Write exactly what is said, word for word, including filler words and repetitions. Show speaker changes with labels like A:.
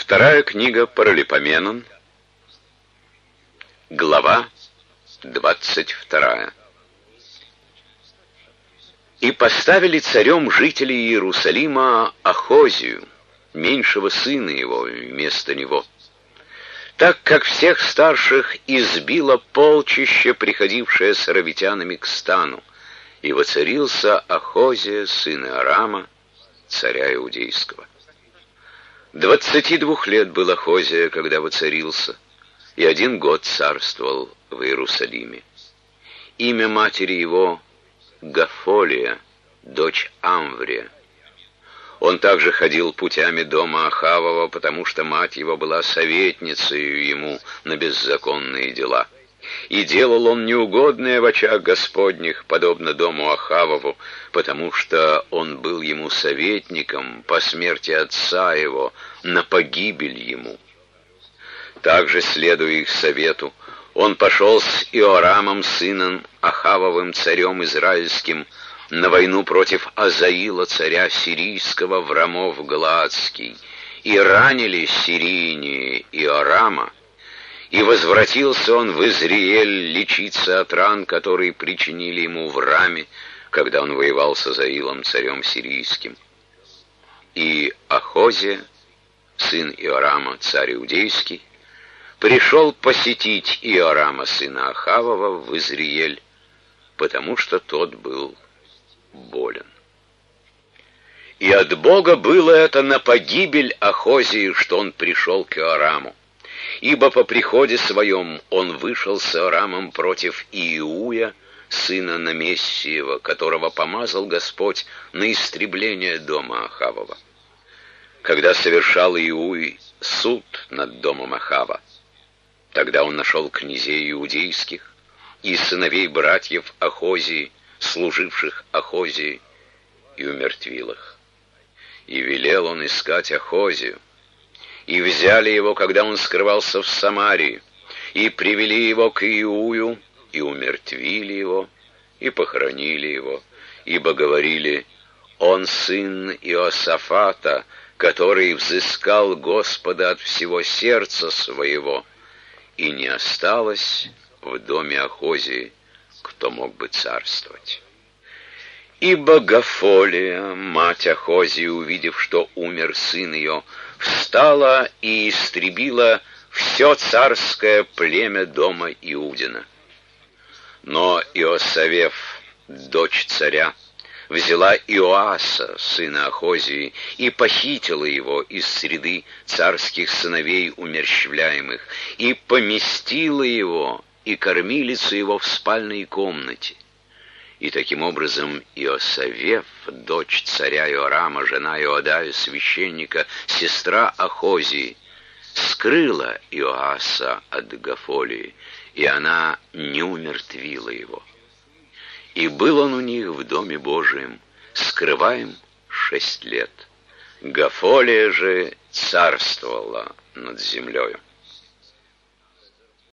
A: Вторая книга Паралипоменон, глава двадцать вторая. «И поставили царем жителей Иерусалима Ахозию, меньшего сына его, вместо него, так как всех старших избило полчище, приходившее с аравитянами к стану, и воцарился Ахозия, сын Иорама, царя иудейского. Двадцати двух лет был Ахозия, когда воцарился, и один год царствовал в Иерусалиме. Имя матери его Гафолия, дочь Амврия. Он также ходил путями дома Ахавова, потому что мать его была советницей ему на беззаконные дела. И делал он неугодное в очах Господних, подобно дому Ахавову, потому что он был ему советником по смерти отца его, на погибель ему. Также, следуя их совету, он пошел с Иорамом, сыном Ахавовым, царем израильским, на войну против Азаила, царя сирийского, в Рамов Галаадский, и ранили сирийне Иорама, и возвратился он в Изриэль лечиться от ран, которые причинили ему в Раме, когда он воевал с Азаилом, царем сирийским. И Ахозия, сын Иорама, царь иудейский, пришел посетить Иорама, сына Ахавова, в Изриэль, потому что тот был болен. И от Бога было это на погибель Ахозии, что он пришел к Иораму. Ибо по приходе своем он вышел с Иорамом против Иуя, сына Намессиева, которого помазал Господь на истребление дома Ахавова. Когда совершал Иуй суд над домом Ахава, тогда он нашел князей иудейских и сыновей братьев Ахозии, служивших Ахозии, и умертвил их. И велел он искать Ахозию. И взяли его, когда он скрывался в Самарии, и привели его к Иую, и умертвили его, и похоронили его, ибо говорили: он сын Иосафата, который взыскал Господа от всего сердца своего, и не осталось в доме Ахозии, кто мог бы царствовать. Ибо Гафолия, мать Ахозии, увидев, что умер сын ее, встала и истребила все царское племя дома Иудина. Но Иосавеф, дочь царя, взяла Иоаса, сына Ахозии, и похитила его из среды царских сыновей умерщвляемых, и поместила его, и кормилицу его в спальной комнате. И таким образом Иосавеф, дочь царя Иорама, жена Иодая, священника, сестра Ахозии, скрыла Иоаса от Гафолии, и она не умертвила его. И был он у них в доме Божием, скрываем шесть лет. Гафолия же царствовала над землею.